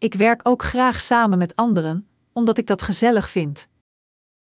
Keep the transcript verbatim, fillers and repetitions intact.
Ik werk ook graag samen met anderen, omdat ik dat gezellig vind.